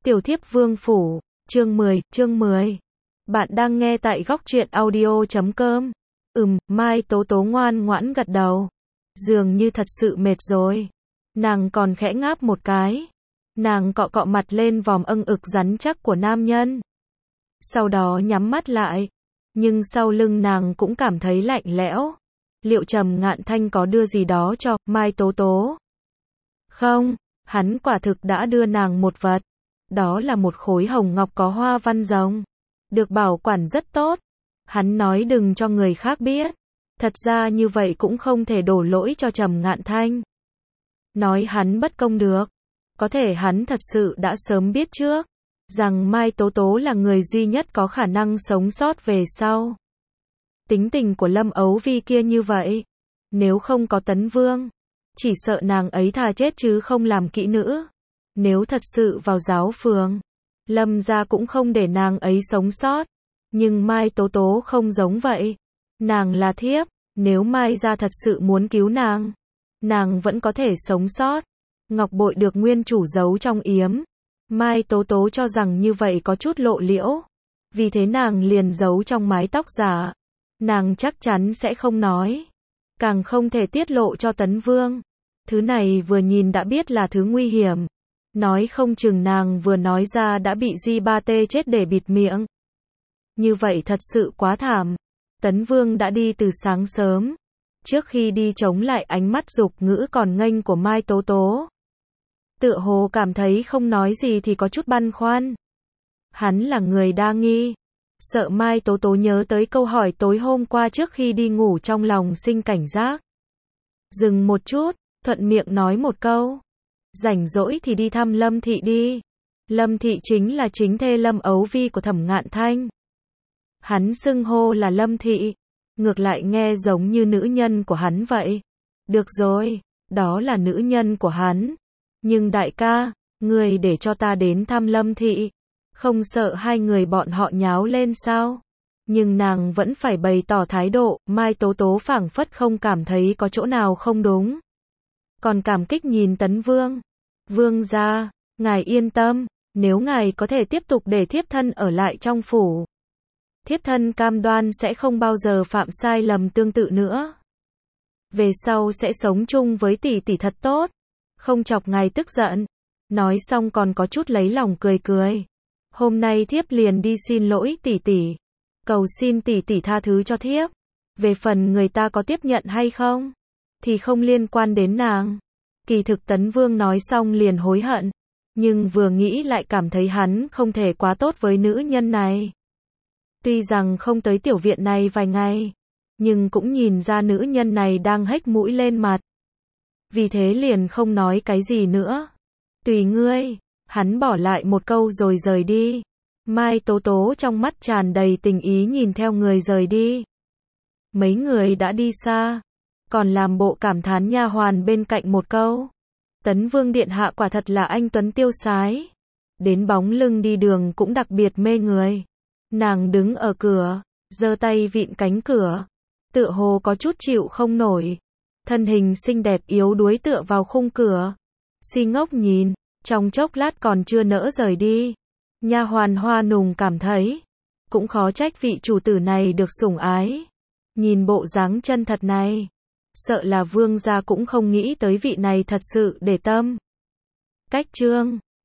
Tiểu thiếp vương phủ, chương 10. Bạn đang nghe tại góc truyện audio.com. Mai Tố Tố ngoan ngoãn gật đầu. Dường như thật sự mệt rồi. Nàng còn khẽ ngáp một cái. Nàng cọ cọ mặt lên vòm âng ực rắn chắc của nam nhân. Sau đó nhắm mắt lại. Nhưng sau lưng nàng cũng cảm thấy lạnh lẽo. Liệu Trầm Ngạn Thanh có đưa gì đó cho Mai Tố Tố? Không, hắn quả thực đã đưa nàng một vật. Đó là một khối hồng ngọc có hoa văn rồng. Được bảo quản rất tốt. Hắn nói đừng cho người khác biết. Thật ra như vậy cũng không thể đổ lỗi cho Trầm Ngạn Thanh. Nói hắn bất công được. Có thể hắn thật sự đã sớm biết trước. Rằng Mai Tố Tố là người duy nhất có khả năng sống sót về sau. Tính tình của Lâm Ấu Vi kia như vậy. Nếu không có Tấn Vương. Chỉ sợ nàng ấy thà chết chứ không làm kỹ nữ. Nếu thật sự vào giáo phường, Lâm gia cũng không để nàng ấy sống sót. Nhưng Mai Tố Tố không giống vậy. Nàng là thiếp, nếu Mai gia thật sự muốn cứu nàng vẫn có thể sống sót. Ngọc bội được nguyên chủ giấu trong yếm. Mai Tố Tố cho rằng như vậy có chút lộ liễu. Vì thế nàng liền giấu trong mái tóc giả. Nàng chắc chắn sẽ không nói. Càng không thể tiết lộ cho Tấn Vương. Thứ này vừa nhìn đã biết là thứ nguy hiểm. Nói không chừng nàng vừa nói ra đã bị Di3T chết để bịt miệng. Như vậy thật sự quá thảm. Tấn Vương đã đi từ sáng sớm. Trước khi đi chống lại ánh mắt dục ngữ còn nghênh của Mai Tố Tố. Tựa hồ cảm thấy không nói gì thì có chút băn khoăn. Hắn là người đa nghi. Sợ Mai Tố Tố nhớ tới câu hỏi tối hôm qua trước khi đi ngủ trong lòng sinh cảnh giác. Dừng một chút, thuận miệng nói một câu. Rảnh rỗi thì đi thăm Lâm Thị đi. Lâm Thị chính là chính thê Lâm Ấu Vi của Thẩm Ngạn Thanh. Hắn xưng hô là Lâm Thị. Ngược lại nghe giống như nữ nhân của hắn vậy. Được rồi, đó là nữ nhân của hắn. Nhưng đại ca, người để cho ta đến thăm Lâm Thị. Không sợ hai người bọn họ nháo lên sao? Nhưng nàng vẫn phải bày tỏ thái độ. Mai Tố Tố phảng phất không cảm thấy có chỗ nào không đúng. Còn cảm kích nhìn Tấn Vương. Vương gia, ngài yên tâm, nếu ngài có thể tiếp tục để thiếp thân ở lại trong phủ. Thiếp thân cam đoan sẽ không bao giờ phạm sai lầm tương tự nữa. Về sau sẽ sống chung với tỷ tỷ thật tốt, không chọc ngài tức giận. Nói xong còn có chút lấy lòng cười cười. Hôm nay thiếp liền đi xin lỗi tỷ tỷ. Cầu xin tỷ tỷ tha thứ cho thiếp. Về phần người ta có tiếp nhận hay không, thì không liên quan đến nàng. Kỳ thực Tấn Vương nói xong liền hối hận. Nhưng vừa nghĩ lại cảm thấy hắn không thể quá tốt với nữ nhân này. Tuy rằng không tới tiểu viện này vài ngày, nhưng cũng nhìn ra nữ nhân này đang hếch mũi lên mặt. Vì thế liền không nói cái gì nữa. Tùy ngươi. Hắn bỏ lại một câu rồi rời đi. Mai Tố Tố trong mắt tràn đầy tình ý nhìn theo người rời đi. Mấy người đã đi xa. Còn làm bộ cảm thán nha hoàn bên cạnh một câu. Tấn Vương điện hạ quả thật là anh tuấn tiêu sái. Đến bóng lưng đi đường cũng đặc biệt mê người. Nàng đứng ở cửa, giơ tay vịn cánh cửa. Tựa hồ có chút chịu không nổi. Thân hình xinh đẹp yếu đuối tựa vào khung cửa. Si ngốc nhìn, trong chốc lát còn chưa nỡ rời đi. Nha hoàn Hoa Nùng cảm thấy. Cũng khó trách vị chủ tử này được sủng ái. Nhìn bộ dáng chân thật này. Sợ là vương gia cũng không nghĩ tới vị này thật sự để tâm. Cách chương